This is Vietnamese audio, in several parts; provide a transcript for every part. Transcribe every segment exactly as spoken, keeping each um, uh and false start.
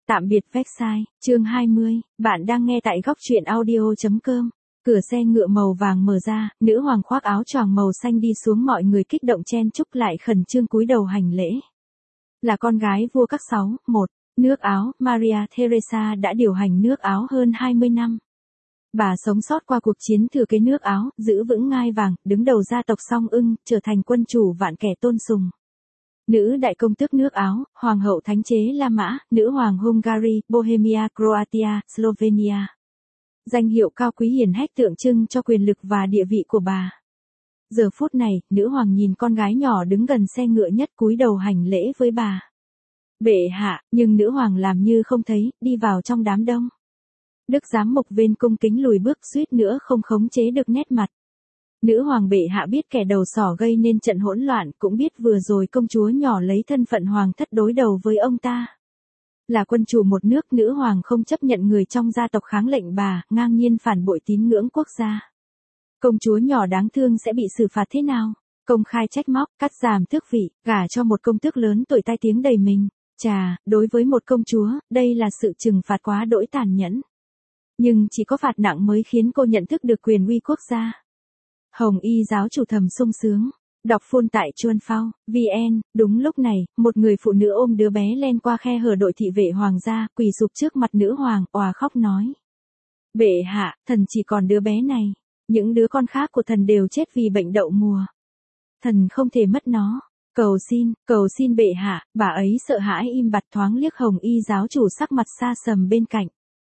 Tạm biệt Versailles, chương hai mươi, bạn đang nghe tại góc truyện audio.com. Cửa xe ngựa màu vàng mở ra, nữ hoàng khoác áo choàng màu xanh đi xuống, mọi người kích động chen chúc lại khẩn trương cúi đầu hành lễ. Là con gái vua các sáu, một, nước Áo, Maria Theresa đã điều hành nước Áo hơn hai mươi năm. Bà sống sót qua cuộc chiến thừa kế nước Áo, giữ vững ngai vàng, đứng đầu gia tộc Song ưng, trở thành quân chủ vạn kẻ tôn sùng. Nữ đại công tước nước Áo, hoàng hậu thánh chế La Mã, nữ hoàng Hungary, Bohemia, Croatia, Slovenia. Danh hiệu cao quý hiển hách tượng trưng cho quyền lực và địa vị của bà. Giờ phút này, nữ hoàng nhìn con gái nhỏ đứng gần xe ngựa nhất cúi đầu hành lễ với bà. Bệ hạ, nhưng nữ hoàng làm như không thấy, đi vào trong đám đông. Đức giám mục Vên cung kính lùi bước, suýt nữa không khống chế được nét mặt. Nữ hoàng bệ hạ biết kẻ đầu sỏ gây nên trận hỗn loạn, cũng biết vừa rồi công chúa nhỏ lấy thân phận hoàng thất đối đầu với ông ta. Là quân chủ một nước, nữ hoàng không chấp nhận người trong gia tộc kháng lệnh bà, ngang nhiên phản bội tín ngưỡng quốc gia. Công chúa nhỏ đáng thương sẽ bị xử phạt thế nào? Công khai trách móc, cắt giảm tước vị, gả cho một công tước lớn tuổi tai tiếng đầy mình. Chà, đối với một công chúa, đây là sự trừng phạt quá đỗi tàn nhẫn. Nhưng chỉ có phạt nặng mới khiến cô nhận thức được quyền uy quốc gia. Hồng y giáo chủ thầm sung sướng. Đọc phun tại Chuan Phao, vê en, đúng lúc này, một người phụ nữ ôm đứa bé len qua khe hở đội thị vệ hoàng gia, quỳ sụp trước mặt nữ hoàng, òa khóc nói. Bệ hạ, thần chỉ còn đứa bé này. Những đứa con khác của thần đều chết vì bệnh đậu mùa. Thần không thể mất nó. Cầu xin, cầu xin bệ hạ, bà ấy sợ hãi im bặt, thoáng liếc hồng y giáo chủ sắc mặt xa sầm bên cạnh.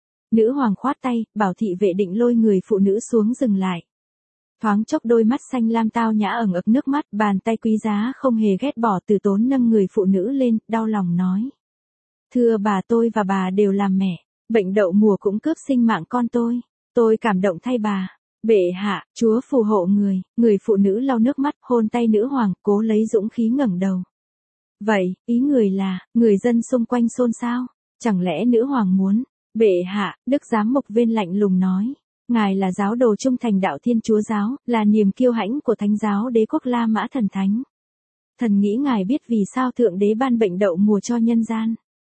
Nữ hoàng khoát tay, bảo thị vệ định lôi người phụ nữ xuống dừng lại. Thoáng chốc đôi mắt xanh lam tao nhã ẩn ực nước mắt, bàn tay quý giá không hề ghét bỏ từ tốn nâng người phụ nữ lên, đau lòng nói. Thưa bà, tôi và bà đều làm mẹ, bệnh đậu mùa cũng cướp sinh mạng con tôi, tôi cảm động thay bà. Bệ hạ, Chúa phù hộ người, người phụ nữ lau nước mắt, hôn tay nữ hoàng, cố lấy dũng khí ngẩng đầu. Vậy, ý người là, người dân xung quanh xôn xao, chẳng lẽ nữ hoàng muốn? Bệ hạ, Đức giám mục Vên lạnh lùng nói. Ngài là giáo đồ trung thành đạo Thiên Chúa giáo, là niềm kiêu hãnh của thánh giáo đế quốc La Mã thần thánh. Thần nghĩ ngài biết vì sao thượng đế ban bệnh đậu mùa cho nhân gian.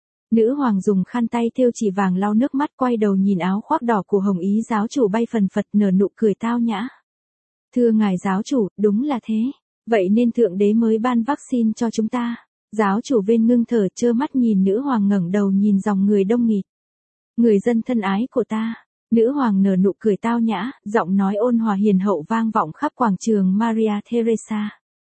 Nữ hoàng dùng khăn tay thêu chỉ vàng lau nước mắt, quay đầu nhìn áo khoác đỏ của hồng ý giáo chủ bay phần phật, nở nụ cười tao nhã. Thưa ngài giáo chủ, đúng là thế. Vậy nên thượng đế mới ban vaccine cho chúng ta. Giáo chủ Vên ngưng thở trơ mắt nhìn nữ hoàng ngẩng đầu nhìn dòng người đông nghịt. Người dân thân ái của ta. Nữ hoàng nở nụ cười tao nhã, giọng nói ôn hòa hiền hậu vang vọng khắp quảng trường Maria Theresa.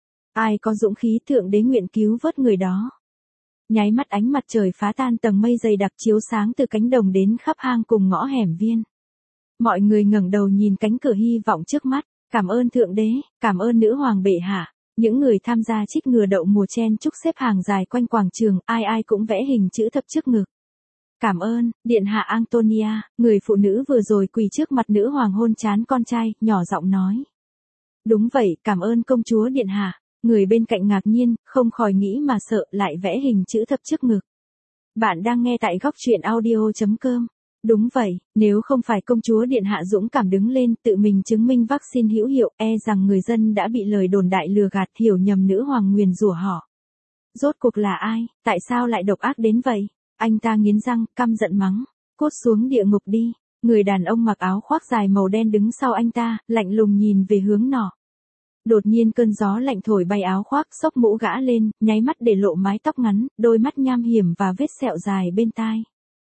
Ai có dũng khí thượng đế nguyện cứu vớt người đó. Nháy mắt ánh mặt trời phá tan tầng mây dày đặc chiếu sáng từ cánh đồng đến khắp hang cùng ngõ hẻm viên. Mọi người ngẩng đầu nhìn cánh cửa hy vọng trước mắt, cảm ơn thượng đế, cảm ơn nữ hoàng bệ hạ. Những người tham gia chích ngừa đậu mùa chen chúc xếp hàng dài quanh quảng trường, ai ai cũng vẽ hình chữ thập trước ngực. Cảm ơn, điện hạ Antonia, người phụ nữ vừa rồi quỳ trước mặt nữ hoàng hôn trán con trai, nhỏ giọng nói. Đúng vậy, cảm ơn công chúa điện hạ. Người bên cạnh ngạc nhiên, không khỏi nghĩ mà sợ, lại vẽ hình chữ thập trước ngực. Bạn đang nghe tại góc truyện audio.com. Đúng vậy, nếu không phải công chúa điện hạ dũng cảm đứng lên, tự mình chứng minh vaccine hữu hiệu, e rằng người dân đã bị lời đồn đại lừa gạt, hiểu nhầm nữ hoàng nguyền rủa họ. Rốt cuộc là ai, tại sao lại độc ác đến vậy? Anh ta nghiến răng, căm giận mắng. Cút xuống địa ngục đi. Người đàn ông mặc áo khoác dài màu đen đứng sau anh ta, lạnh lùng nhìn về hướng nọ. Đột nhiên cơn gió lạnh thổi bay áo khoác, xốc mũ gã lên, nháy mắt để lộ mái tóc ngắn, đôi mắt nham hiểm và vết sẹo dài bên tai.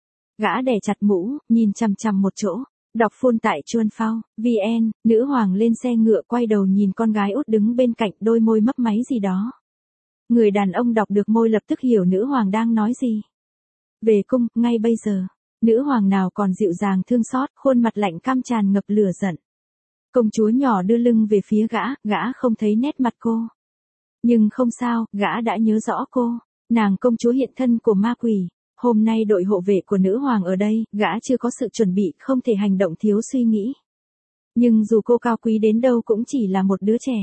Gã đè chặt mũ, nhìn chằm chằm một chỗ. Đọc phun tại Chuan Phao, vê en, nữ hoàng lên xe ngựa quay đầu nhìn con gái út đứng bên cạnh, đôi môi mấp máy gì đó. Người đàn ông đọc được môi lập tức hiểu nữ hoàng đang nói gì. Về cung, ngay bây giờ. Nữ hoàng nào còn dịu dàng thương xót, khuôn mặt lạnh căm tràn ngập lửa giận. Công chúa nhỏ đưa lưng về phía gã, gã không thấy nét mặt cô. Nhưng không sao, gã đã nhớ rõ cô. Nàng công chúa hiện thân của ma quỷ. Hôm nay đội hộ vệ của nữ hoàng ở đây, gã chưa có sự chuẩn bị, không thể hành động thiếu suy nghĩ. Nhưng dù cô cao quý đến đâu cũng chỉ là một đứa trẻ.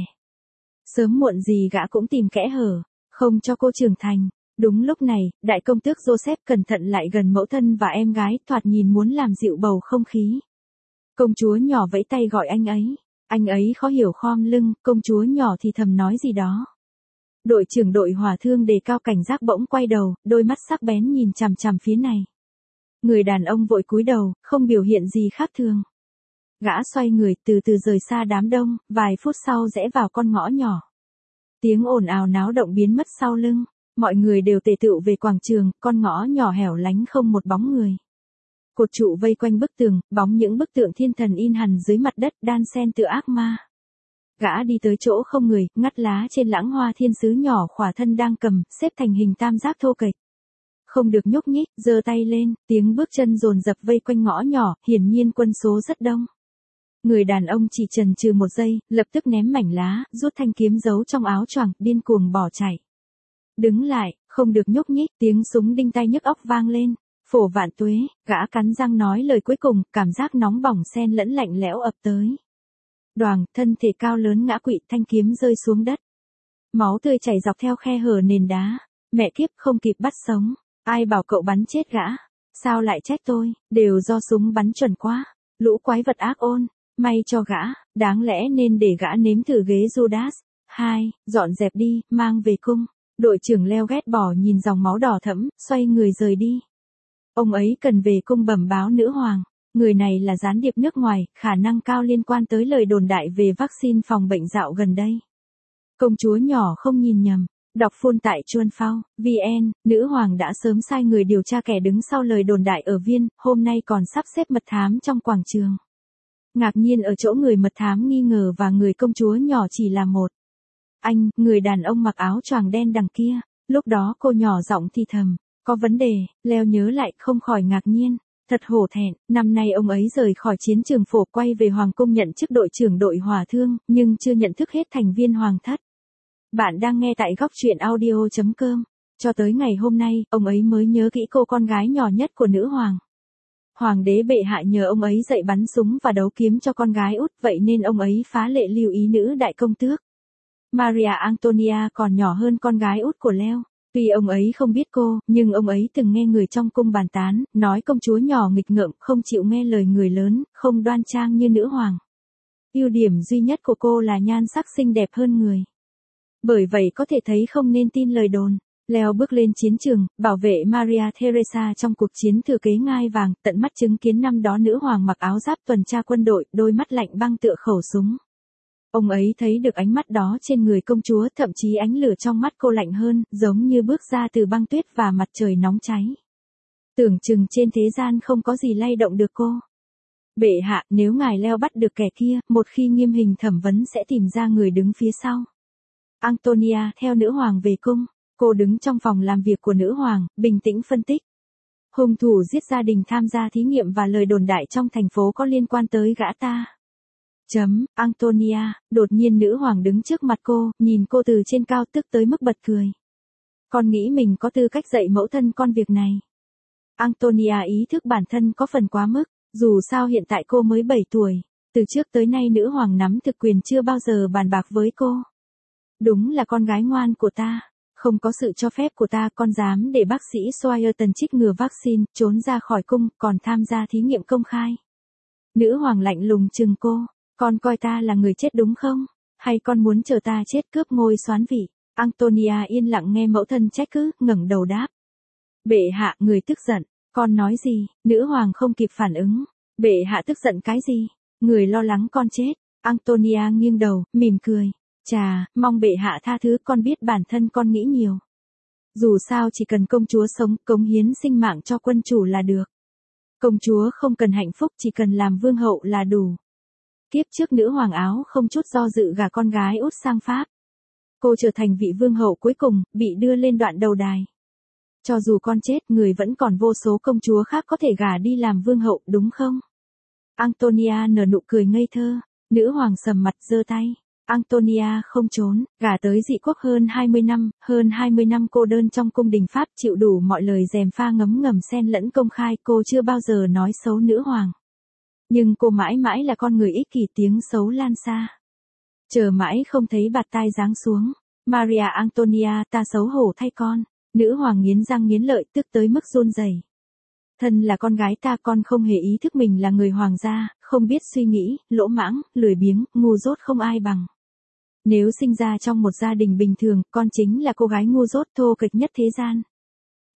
Sớm muộn gì gã cũng tìm kẽ hở, không cho cô trưởng thành. Đúng lúc này, đại công tước Joseph cẩn thận lại gần mẫu thân và em gái, thoạt nhìn muốn làm dịu bầu không khí. Công chúa nhỏ vẫy tay gọi anh ấy. Anh ấy khó hiểu khom lưng, công chúa nhỏ thì thầm nói gì đó. Đội trưởng đội hỏa thương đề cao cảnh giác bỗng quay đầu, đôi mắt sắc bén nhìn chằm chằm phía này. Người đàn ông vội cúi đầu, không biểu hiện gì khác thường. Gã xoay người từ từ rời xa đám đông, vài phút sau rẽ vào con ngõ nhỏ. Tiếng ồn ào náo động biến mất sau lưng, mọi người đều tề tựu về quảng trường, con ngõ nhỏ hẻo lánh không một bóng người. Cột trụ vây quanh bức tường, bóng những bức tượng thiên thần in hằn dưới mặt đất đan xen tựa ác ma. Gã đi tới chỗ không người, ngắt lá trên lãng hoa thiên sứ nhỏ khỏa thân đang cầm, xếp thành hình tam giác thô kệch. Không được nhúc nhích, giơ tay lên, tiếng bước chân dồn dập vây quanh ngõ nhỏ, hiển nhiên quân số rất đông. Người đàn ông chỉ chần chừ một giây, lập tức ném mảnh lá, rút thanh kiếm giấu trong áo choàng, điên cuồng bỏ chạy. Đứng lại, không được nhúc nhích, tiếng súng đinh tai nhức óc vang lên. Phổ vạn tuế, gã cắn răng nói lời cuối cùng, cảm giác nóng bỏng xen lẫn lạnh lẽo ập tới. Đoàng, thân thể cao lớn ngã quỵ, thanh kiếm rơi xuống đất. Máu tươi chảy dọc theo khe hở nền đá. Mẹ kiếp, không kịp bắt sống. Ai bảo cậu bắn chết gã? Sao lại trách tôi? Đều do súng bắn chuẩn quá. Lũ quái vật ác ôn. May cho gã, đáng lẽ nên để gã nếm thử ghế Judas. Hai, dọn dẹp đi, mang về cung. Đội trưởng Leo ghét bỏ nhìn dòng máu đỏ thẫm, xoay người rời đi. Ông ấy cần về cung bẩm báo nữ hoàng. Người này là gián điệp nước ngoài, khả năng cao liên quan tới lời đồn đại về vaccine phòng bệnh dạo gần đây. Công chúa nhỏ không nhìn nhầm. Đọc phun tại Chuan Phao, vê en, nữ hoàng đã sớm sai người điều tra kẻ đứng sau lời đồn đại ở Viên, hôm nay còn sắp xếp mật thám trong quảng trường. Ngạc nhiên ở chỗ người mật thám nghi ngờ và người công chúa nhỏ chỉ là một. Anh, người đàn ông mặc áo choàng đen đằng kia, lúc đó cô nhỏ giọng thì thầm, có vấn đề, Leo nhớ lại không khỏi ngạc nhiên. Thật hổ thẹn, năm nay ông ấy rời khỏi chiến trường phổ quay về Hoàng cung nhận chức đội trưởng đội hỏa thương, nhưng chưa nhận thức hết thành viên Hoàng thất. Bạn đang nghe tại góc truyện audio chấm com. Cho tới ngày hôm nay, ông ấy mới nhớ kỹ cô con gái nhỏ nhất của nữ hoàng. Hoàng đế bệ hạ nhờ ông ấy dạy bắn súng và đấu kiếm cho con gái út, vậy nên ông ấy phá lệ lưu ý nữ đại công tước. Maria Antonia còn nhỏ hơn con gái út của Leo. Tuy ông ấy không biết cô, nhưng ông ấy từng nghe người trong cung bàn tán, nói công chúa nhỏ nghịch ngợm, không chịu nghe lời người lớn, không đoan trang như nữ hoàng. Ưu điểm duy nhất của cô là nhan sắc xinh đẹp hơn người. Bởi vậy có thể thấy không nên tin lời đồn. Leo bước lên chiến trường, bảo vệ Maria Theresa trong cuộc chiến thừa kế ngai vàng, tận mắt chứng kiến năm đó nữ hoàng mặc áo giáp tuần tra quân đội, đôi mắt lạnh băng tựa khẩu súng. Ông ấy thấy được ánh mắt đó trên người công chúa, thậm chí ánh lửa trong mắt cô lạnh hơn, giống như bước ra từ băng tuyết và mặt trời nóng cháy. Tưởng chừng trên thế gian không có gì lay động được cô. Bệ hạ, nếu ngài Leo bắt được kẻ kia, một khi nghiêm hình thẩm vấn sẽ tìm ra người đứng phía sau. Antonia theo nữ hoàng về cung, cô đứng trong phòng làm việc của nữ hoàng, bình tĩnh phân tích. Hung thủ giết gia đình tham gia thí nghiệm và lời đồn đại trong thành phố có liên quan tới gã ta. Chấm, Antonia, đột nhiên nữ hoàng đứng trước mặt cô, nhìn cô từ trên cao tức tới mức bật cười. Con nghĩ mình có tư cách dạy mẫu thân con việc này. Antonia ý thức bản thân có phần quá mức, dù sao hiện tại cô mới bảy tuổi, từ trước tới nay nữ hoàng nắm thực quyền chưa bao giờ bàn bạc với cô. Đúng là con gái ngoan của ta, không có sự cho phép của ta con dám để bác sĩ Swyerton trích ngừa vaccine, trốn ra khỏi cung, còn tham gia thí nghiệm công khai. Nữ hoàng lạnh lùng trừng cô, con coi ta là người chết đúng không? Hay con muốn chờ ta chết cướp ngôi soán vị? Antonia yên lặng nghe mẫu thân trách cứ, ngẩng đầu đáp. Bệ hạ, người tức giận, con nói gì? Nữ hoàng không kịp phản ứng. Bệ hạ tức giận cái gì? Người lo lắng con chết. Antonia nghiêng đầu, mỉm cười. Chà, mong bệ hạ tha thứ, con biết bản thân con nghĩ nhiều. Dù sao chỉ cần công chúa sống, cống hiến sinh mạng cho quân chủ là được. Công chúa không cần hạnh phúc, chỉ cần làm vương hậu là đủ. Kiếp trước nữ hoàng áo không chút do dự gả con gái út sang Pháp. Cô trở thành vị vương hậu cuối cùng, bị đưa lên đoạn đầu đài. Cho dù con chết, người vẫn còn vô số công chúa khác có thể gả đi làm vương hậu, đúng không? Antonia nở nụ cười ngây thơ, nữ hoàng sầm mặt giơ tay. Antonia không trốn, gả tới dị quốc hơn hai mươi năm, hơn hai mươi năm cô đơn trong cung đình Pháp chịu đủ mọi lời gièm pha ngấm ngầm xen lẫn công khai, cô chưa bao giờ nói xấu nữ hoàng. Nhưng cô mãi mãi là con người ích kỷ, tiếng xấu lan xa. Chờ mãi không thấy bạt tai giáng xuống. Maria Antonia, ta xấu hổ thay con. Nữ hoàng nghiến răng nghiến lợi, tức tới mức run rẩy. Thân là con gái ta, con không hề ý thức mình là người hoàng gia, không biết suy nghĩ, lỗ mãng, lười biếng, ngu dốt không ai bằng. Nếu sinh ra trong một gia đình bình thường, con chính là cô gái ngu dốt thô kệch nhất thế gian.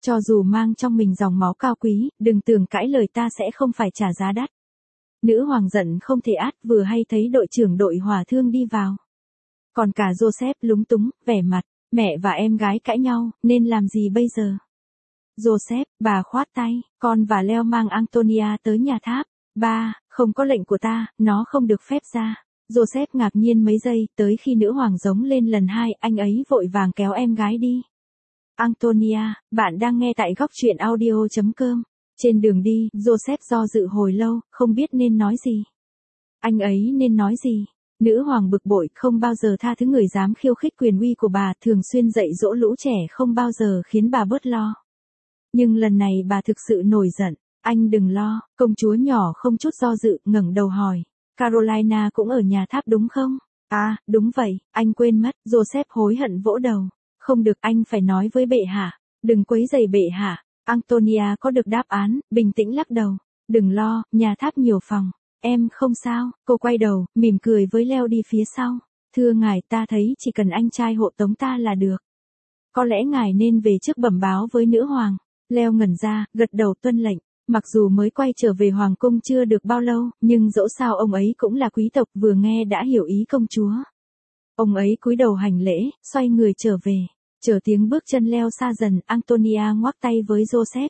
Cho dù mang trong mình dòng máu cao quý, đừng tưởng cãi lời ta sẽ không phải trả giá đắt. Nữ hoàng giận không thể át, vừa hay thấy đội trưởng đội hỏa thương đi vào. Còn cả Joseph lúng túng, vẻ mặt, mẹ và em gái cãi nhau, nên làm gì bây giờ? Joseph, bà khoát tay, con và Leo mang Antonia tới nhà tháp. Ba, không có lệnh của ta, nó không được phép ra. Joseph ngạc nhiên mấy giây, tới khi nữ hoàng giống lên lần hai, anh ấy vội vàng kéo em gái đi. Antonia, bạn đang nghe tại góc truyện audio chấm com. Trên đường đi, Joseph do dự hồi lâu, không biết nên nói gì. Anh ấy nên nói gì? Nữ hoàng bực bội, không bao giờ tha thứ người dám khiêu khích quyền uy của bà, thường xuyên dạy dỗ lũ trẻ không bao giờ khiến bà bớt lo. Nhưng lần này bà thực sự nổi giận. Anh đừng lo, công chúa nhỏ không chút do dự, ngẩng đầu hỏi. Carolina cũng ở nhà tháp đúng không? À, đúng vậy, anh quên mất. Joseph hối hận vỗ đầu. Không được, anh phải nói với bệ hạ. Đừng quấy rầy bệ hạ. Antonia có được đáp án, bình tĩnh lắc đầu. Đừng lo, nhà tháp nhiều phòng. Em không sao. Cô quay đầu, mỉm cười với Leo đi phía sau. Thưa ngài, ta thấy chỉ cần anh trai hộ tống ta là được. Có lẽ ngài nên về trước bẩm báo với nữ hoàng. Leo ngẩn ra, gật đầu tuân lệnh. Mặc dù mới quay trở về hoàng cung chưa được bao lâu, nhưng dẫu sao ông ấy cũng là quý tộc, vừa nghe đã hiểu ý công chúa. Ông ấy cúi đầu hành lễ, xoay người trở về. Chờ tiếng bước chân Leo xa dần, Antonia ngoắc tay với Joseph.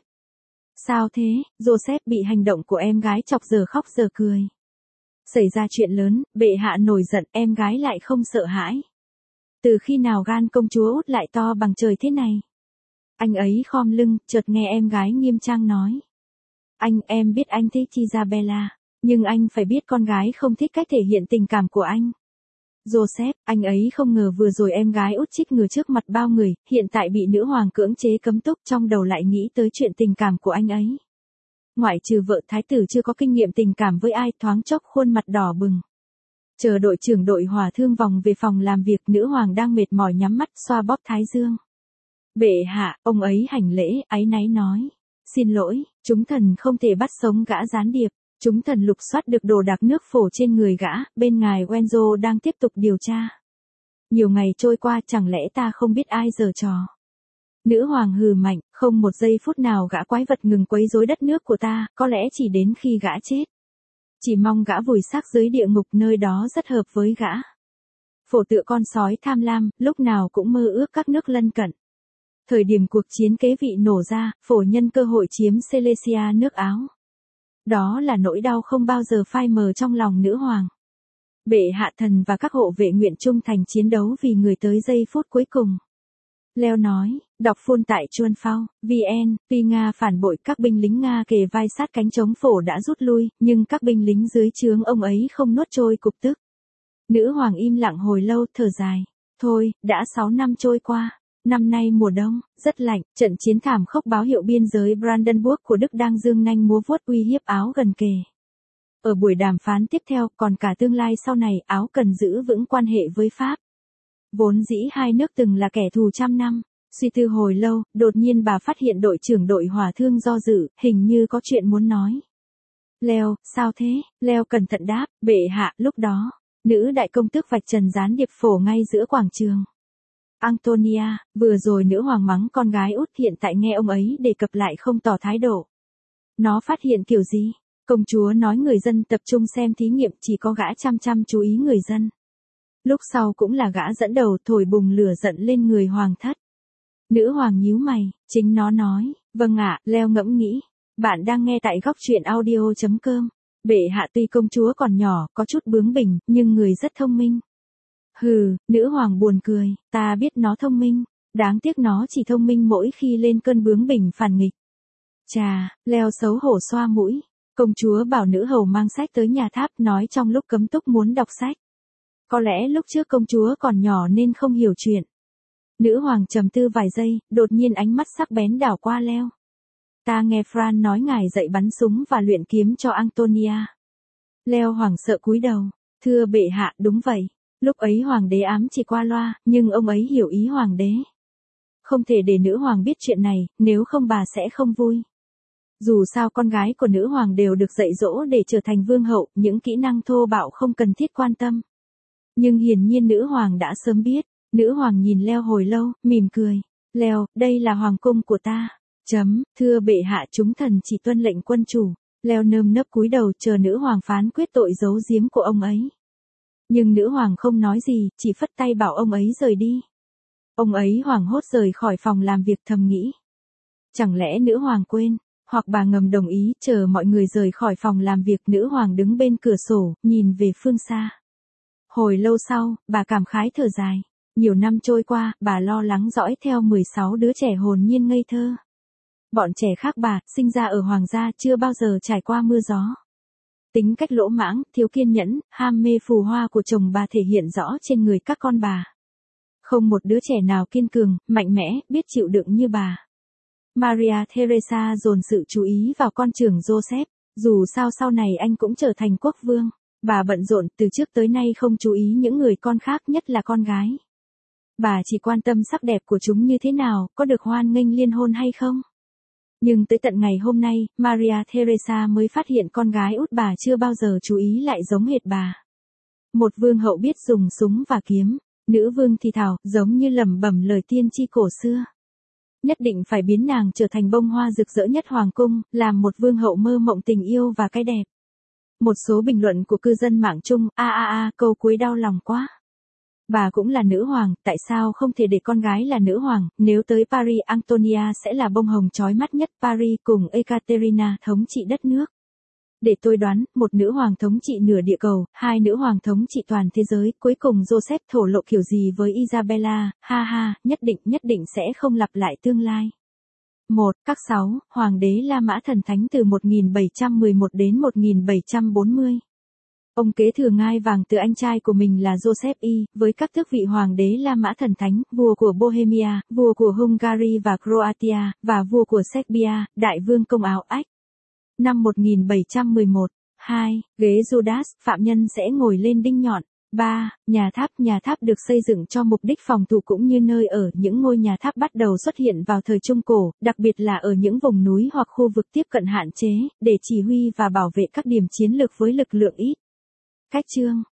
Sao thế? Joseph bị hành động của em gái chọc giờ khóc giờ cười. Xảy ra chuyện lớn, bệ hạ nổi giận, em gái lại không sợ hãi. Từ khi nào gan công chúa út lại to bằng trời thế này? Anh ấy khom lưng, chợt nghe em gái nghiêm trang nói. Anh, em biết anh thích Isabella, nhưng anh phải biết con gái không thích cách thể hiện tình cảm của anh. Joseph, anh ấy không ngờ vừa rồi em gái út chích ngừa trước mặt bao người, hiện tại bị nữ hoàng cưỡng chế cấm túc, trong đầu lại nghĩ tới chuyện tình cảm của anh ấy. Ngoại trừ vợ thái tử chưa có kinh nghiệm tình cảm với ai, thoáng chốc khuôn mặt đỏ bừng. Chờ đội trưởng đội hỏa thương vòng về phòng làm việc, nữ hoàng đang mệt mỏi nhắm mắt xoa bóp thái dương. Bệ hạ, ông ấy hành lễ, áy náy nói. Xin lỗi, chúng thần không thể bắt sống gã gián điệp. Chúng thần lục soát được đồ đạc nước phổ trên người gã, bên ngài Wenzo đang tiếp tục điều tra. Nhiều ngày trôi qua, chẳng lẽ ta không biết ai giở trò. Nữ hoàng hừ mạnh, không một giây phút nào gã quái vật ngừng quấy rối đất nước của ta, có lẽ chỉ đến khi gã chết. Chỉ mong gã vùi xác dưới địa ngục, nơi đó rất hợp với gã. Phổ tựa con sói tham lam, lúc nào cũng mơ ước các nước lân cận. Thời điểm cuộc chiến kế vị nổ ra, phổ nhân cơ hội chiếm Cilicia nước Áo. Đó là nỗi đau không bao giờ phai mờ trong lòng nữ hoàng. Bệ hạ thần và các hộ vệ nguyện trung thành chiến đấu vì người tới giây phút cuối cùng. Leo nói, đọc phun tại Chuan Phao, vê en, tuy Nga phản bội, các binh lính Nga kề vai sát cánh chống phổ đã rút lui, nhưng các binh lính dưới trướng ông ấy không nuốt trôi cục tức. Nữ hoàng im lặng hồi lâu, thở dài. Thôi, đã sáu năm trôi qua. Năm nay mùa đông, rất lạnh, trận chiến thảm khốc báo hiệu biên giới Brandenburg của Đức đang dương nanh múa vuốt uy hiếp Áo gần kề. Ở buổi đàm phán tiếp theo, còn cả tương lai sau này, Áo cần giữ vững quan hệ với Pháp. Vốn dĩ hai nước từng là kẻ thù trăm năm. Suy tư hồi lâu, đột nhiên bà phát hiện đội trưởng đội hỏa thương do dự, hình như có chuyện muốn nói. Leo, sao thế? Leo cẩn thận đáp, bệ hạ, lúc đó, nữ đại công tước vạch trần gián điệp phổ ngay giữa quảng trường. Antonia, vừa rồi nữ hoàng mắng con gái út, hiện tại nghe ông ấy đề cập lại không tỏ thái độ. Nó phát hiện kiểu gì? Công chúa nói người dân tập trung xem thí nghiệm, chỉ có gã chăm chăm chú ý người dân. Lúc sau cũng là gã dẫn đầu thổi bùng lửa giận lên người hoàng thất. Nữ hoàng nhíu mày, chính nó nói, vâng ạ, Leo ngẫm nghĩ. Bạn đang nghe tại góc truyện audio chấm com. Bệ hạ tuy công chúa còn nhỏ, có chút bướng bỉnh, nhưng người rất thông minh. Hừ, nữ hoàng buồn cười, ta biết nó thông minh, đáng tiếc nó chỉ thông minh mỗi khi lên cơn bướng bỉnh phản nghịch. Chà, Leo xấu hổ xoa mũi, công chúa bảo nữ hầu mang sách tới nhà tháp, nói trong lúc cấm túc muốn đọc sách. Có lẽ lúc trước công chúa còn nhỏ nên không hiểu chuyện. Nữ hoàng trầm tư vài giây, đột nhiên ánh mắt sắc bén đảo qua Leo. Ta nghe Fran nói ngài dạy bắn súng và luyện kiếm cho Antonia. Leo hoảng sợ cúi đầu, thưa bệ hạ, đúng vậy. Lúc ấy hoàng đế ám chỉ qua loa, nhưng ông ấy hiểu ý hoàng đế. Không thể để nữ hoàng biết chuyện này, nếu không bà sẽ không vui. Dù sao con gái của nữ hoàng đều được dạy dỗ để trở thành vương hậu, những kỹ năng thô bạo không cần thiết quan tâm. Nhưng hiển nhiên nữ hoàng đã sớm biết. Nữ hoàng nhìn Leo hồi lâu, mỉm cười. Leo, đây là hoàng cung của ta. Chấm, thưa bệ hạ chúng thần chỉ tuân lệnh quân chủ. Leo nơm nớp cúi đầu chờ nữ hoàng phán quyết tội giấu giếm của ông ấy. Nhưng nữ hoàng không nói gì, chỉ phất tay bảo ông ấy rời đi. Ông ấy hoảng hốt rời khỏi phòng làm việc thầm nghĩ. Chẳng lẽ nữ hoàng quên, hoặc bà ngầm đồng ý, chờ mọi người rời khỏi phòng làm việc, nữ hoàng đứng bên cửa sổ, nhìn về phương xa. Hồi lâu sau, bà cảm khái thở dài. Nhiều năm trôi qua, bà lo lắng dõi theo mười sáu đứa trẻ hồn nhiên ngây thơ. Bọn trẻ khác bà, sinh ra ở hoàng gia chưa bao giờ trải qua mưa gió. Tính cách lỗ mãng, thiếu kiên nhẫn, ham mê phù hoa của chồng bà thể hiện rõ trên người các con bà. Không một đứa trẻ nào kiên cường, mạnh mẽ, biết chịu đựng như bà. Maria Theresa dồn sự chú ý vào con trưởng Joseph, dù sao sau này anh cũng trở thành quốc vương. Bà bận rộn từ trước tới nay không chú ý những người con khác, nhất là con gái. Bà chỉ quan tâm sắc đẹp của chúng như thế nào, có được hoan nghênh liên hôn hay không. Nhưng tới tận ngày hôm nay, Maria Theresa mới phát hiện con gái út bà chưa bao giờ chú ý lại giống hệt bà. Một vương hậu biết dùng súng và kiếm, nữ vương thì thào, giống như lẩm bẩm lời tiên tri cổ xưa. Nhất định phải biến nàng trở thành bông hoa rực rỡ nhất hoàng cung, làm một vương hậu mơ mộng tình yêu và cái đẹp. Một số bình luận của cư dân mạng chung, a a a, câu cuối đau lòng quá. Bà cũng là nữ hoàng, tại sao không thể để con gái là nữ hoàng, nếu tới Paris Antonia sẽ là bông hồng chói mắt nhất Paris cùng Ekaterina thống trị đất nước. Để tôi đoán, một nữ hoàng thống trị nửa địa cầu, hai nữ hoàng thống trị toàn thế giới, cuối cùng Joseph thổ lộ kiểu gì với Isabella, ha ha, nhất định nhất định sẽ không lặp lại tương lai. một. Các sáu, Hoàng đế La Mã Thần Thánh từ một nghìn bảy trăm mười một đến một nghìn bảy trăm bốn mươi. Ông kế thừa ngai vàng từ anh trai của mình là Joseph I, với các tước vị Hoàng đế La Mã Thần Thánh, vua của Bohemia, vua của Hungary và Croatia, và vua của Serbia, đại vương công áo ách. Năm một nghìn bảy trăm mười một. hai. Ghế Judas, phạm nhân sẽ ngồi lên đinh nhọn. ba. Nhà tháp, nhà tháp được xây dựng cho mục đích phòng thủ cũng như nơi ở. Những ngôi nhà tháp bắt đầu xuất hiện vào thời Trung Cổ, đặc biệt là ở những vùng núi hoặc khu vực tiếp cận hạn chế, để chỉ huy và bảo vệ các điểm chiến lược với lực lượng ít. Cách chương